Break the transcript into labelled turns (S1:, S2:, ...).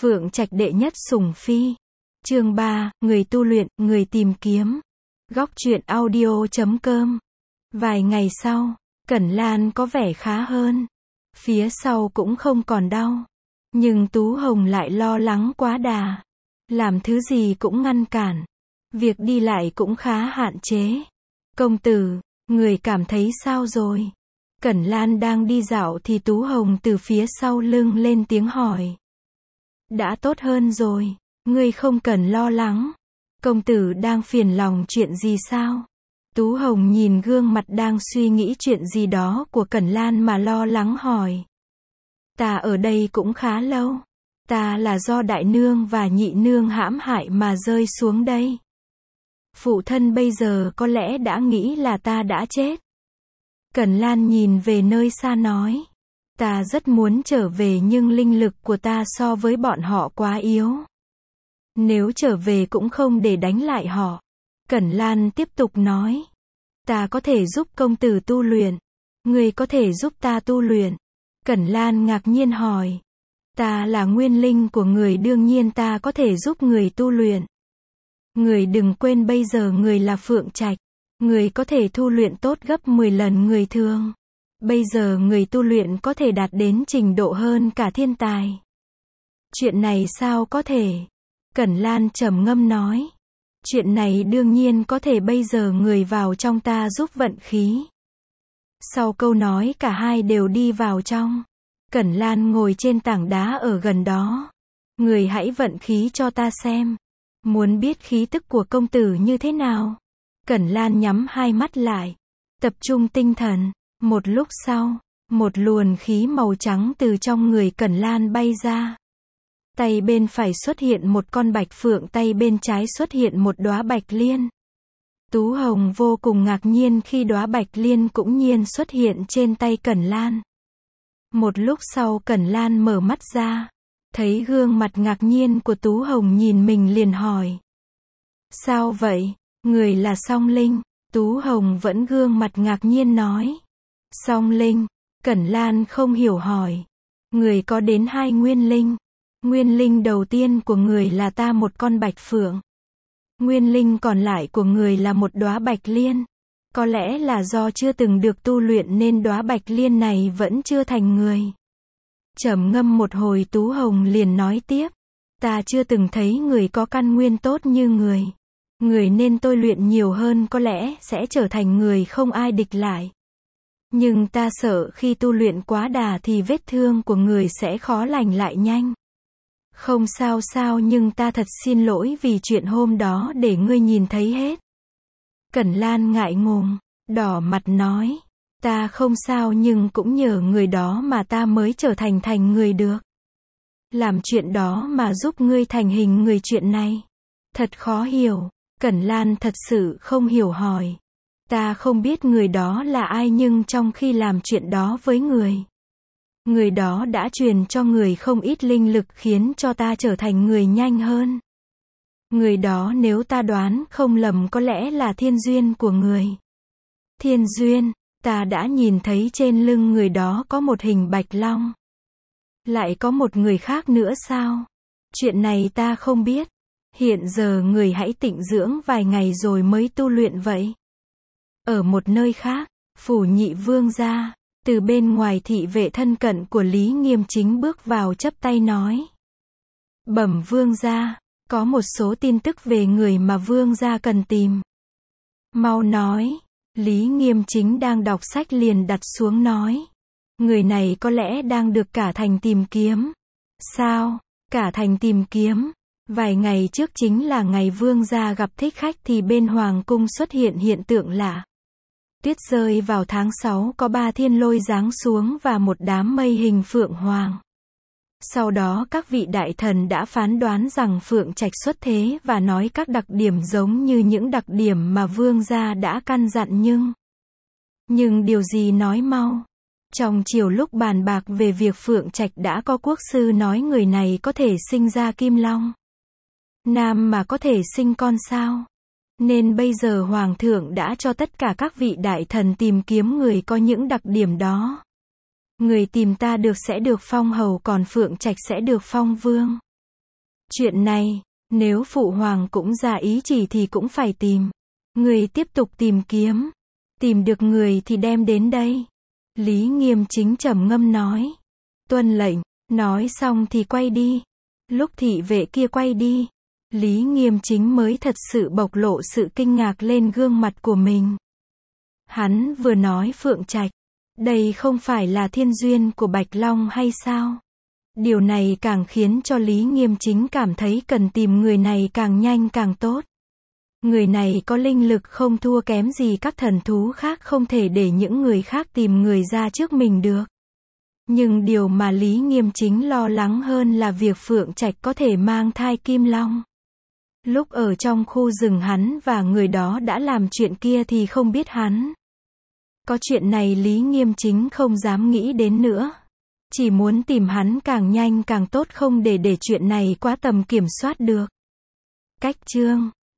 S1: Phượng Trạch đệ nhất sủng phi. Chương 3, người tu luyện, người tìm kiếm. Góc truyện audio.com. Vài ngày sau, Cẩn Lan có vẻ khá hơn. Phía sau cũng không còn đau. Nhưng Tú Hồng lại lo lắng quá đà. Làm thứ gì cũng ngăn cản. Việc đi lại cũng khá hạn chế. Công tử, người cảm thấy sao rồi? Cẩn Lan đang đi dạo thì Tú Hồng từ phía sau lưng lên tiếng hỏi. Đã tốt hơn rồi, ngươi không cần lo lắng. Công tử đang phiền lòng chuyện gì sao? Tú Hồng nhìn gương mặt đang suy nghĩ chuyện gì đó của Cẩn Lan mà lo lắng hỏi. Ta ở đây cũng khá lâu. Ta là do đại nương và nhị nương hãm hại mà rơi xuống đây. Phụ thân bây giờ có lẽ đã nghĩ là ta đã chết. Cẩn Lan nhìn về nơi xa nói. Ta rất muốn trở về nhưng linh lực của ta so với bọn họ quá yếu. Nếu trở về cũng không để đánh lại họ. Cẩn Lan tiếp tục nói. Ta có thể giúp công tử tu luyện. Người có thể giúp ta tu luyện. Cẩn Lan ngạc nhiên hỏi. Ta là nguyên linh của người, đương nhiên ta có thể giúp người tu luyện. Người đừng quên bây giờ người là Phượng Trạch. Người có thể tu luyện tốt gấp 10 lần người thường. Bây giờ người tu luyện có thể đạt đến trình độ hơn cả thiên tài. Chuyện này sao có thể? Cẩn Lan trầm ngâm nói. Chuyện này đương nhiên có thể, bây giờ người vào trong ta giúp vận khí. Sau câu nói cả hai đều đi vào trong. Cẩn Lan ngồi trên tảng đá ở gần đó. Người hãy vận khí cho ta xem. Muốn biết khí tức của công tử như thế nào? Cẩn Lan nhắm hai mắt lại. Tập trung tinh thần. Một lúc sau, một luồng khí màu trắng từ trong người Cẩn Lan bay ra. Tay bên phải xuất hiện một con bạch phượng, tay bên trái xuất hiện một đóa bạch liên. Tú Hồng vô cùng ngạc nhiên khi đóa bạch liên cũng nhiên xuất hiện trên tay Cẩn Lan. Một lúc sau Cẩn Lan mở mắt ra, thấy gương mặt ngạc nhiên của Tú Hồng nhìn mình liền hỏi. Sao vậy? Người là Song Linh. Tú Hồng vẫn gương mặt ngạc nhiên nói. Song Linh. Cẩn Lan không hiểu hỏi. Người có đến 2 nguyên linh. Nguyên linh đầu tiên của người là ta, một con bạch phượng. Nguyên linh còn lại của người là một đóa bạch liên. Có lẽ là do chưa từng được tu luyện nên đóa bạch liên này vẫn chưa thành người. Trầm ngâm một hồi Tú Hồng liền nói tiếp. Ta chưa từng thấy người có căn nguyên tốt như người. Người nên tôi luyện nhiều hơn, có lẽ sẽ trở thành người không ai địch lại. Nhưng ta sợ khi tu luyện quá đà thì vết thương của người sẽ khó lành lại nhanh. Không sao sao, nhưng ta thật xin lỗi vì chuyện hôm đó để ngươi nhìn thấy hết. Cẩn Lan ngại ngùng, đỏ mặt nói. Ta không sao, nhưng cũng nhờ người đó mà ta mới trở thành người được. Làm chuyện đó mà giúp ngươi thành hình người, chuyện này thật khó hiểu. Cẩn Lan thật sự không hiểu hỏi. Ta không biết người đó là ai, nhưng trong khi làm chuyện đó với người đó đã truyền cho người không ít linh lực khiến cho ta trở thành người nhanh hơn. Người đó nếu ta đoán không lầm có lẽ là thiên duyên của người. Thiên duyên? Ta đã nhìn thấy trên lưng người đó có một hình bạch long. Lại có một người khác nữa sao? Chuyện này ta không biết. Hiện giờ người hãy tịnh dưỡng vài ngày rồi mới tu luyện vậy. Ở một nơi khác, phủ nhị vương gia, từ bên ngoài thị vệ thân cận của Lý Nghiêm Chính bước vào chắp tay nói. Bẩm vương gia, có một số tin tức về người mà vương gia cần tìm. Mau nói. Lý Nghiêm Chính đang đọc sách liền đặt xuống nói. Người này có lẽ đang được cả thành tìm kiếm. Sao? Cả thành tìm kiếm? Vài ngày trước chính là ngày vương gia gặp thích khách thì bên hoàng cung xuất hiện hiện tượng lạ. Tuyết rơi vào tháng 6, có 3 thiên lôi giáng xuống và một đám mây hình phượng hoàng. Sau đó các vị đại thần đã phán đoán rằng Phượng Trạch xuất thế và nói các đặc điểm giống như những đặc điểm mà vương gia đã căn dặn, nhưng điều gì nói mau. Trong chiều lúc bàn bạc về việc Phượng Trạch đã có quốc sư nói người này có thể sinh ra kim long. Nam mà có thể sinh con sao? Nên bây giờ Hoàng thượng đã cho tất cả các vị đại thần tìm kiếm người có những đặc điểm đó. Người tìm ta được sẽ được phong hầu, còn Phượng Trạch sẽ được phong vương. Chuyện này, nếu phụ hoàng cũng ra ý chỉ thì cũng phải tìm. Người tiếp tục tìm kiếm. Tìm được người thì đem đến đây. Lý Nghiêm Chính trầm ngâm nói. Tuân lệnh. Nói xong thì quay đi. Lúc thị vệ kia quay đi, Lý Nghiêm Chính mới thật sự bộc lộ sự kinh ngạc lên gương mặt của mình. Hắn vừa nói Phượng Trạch, đây không phải là thiên duyên của Bạch Long hay sao? Điều này càng khiến cho Lý Nghiêm Chính cảm thấy cần tìm người này càng nhanh càng tốt. Người này có linh lực không thua kém gì các thần thú khác, không thể để những người khác tìm người ra trước mình được. Nhưng điều mà Lý Nghiêm Chính lo lắng hơn là việc Phượng Trạch có thể mang thai Kim Long. Lúc ở trong khu rừng hắn và người đó đã làm chuyện kia thì không biết hắn. Có chuyện này Lý Nghiêm Chính không dám nghĩ đến nữa. Chỉ muốn tìm hắn càng nhanh càng tốt, không để chuyện này quá tầm kiểm soát được. Cách chương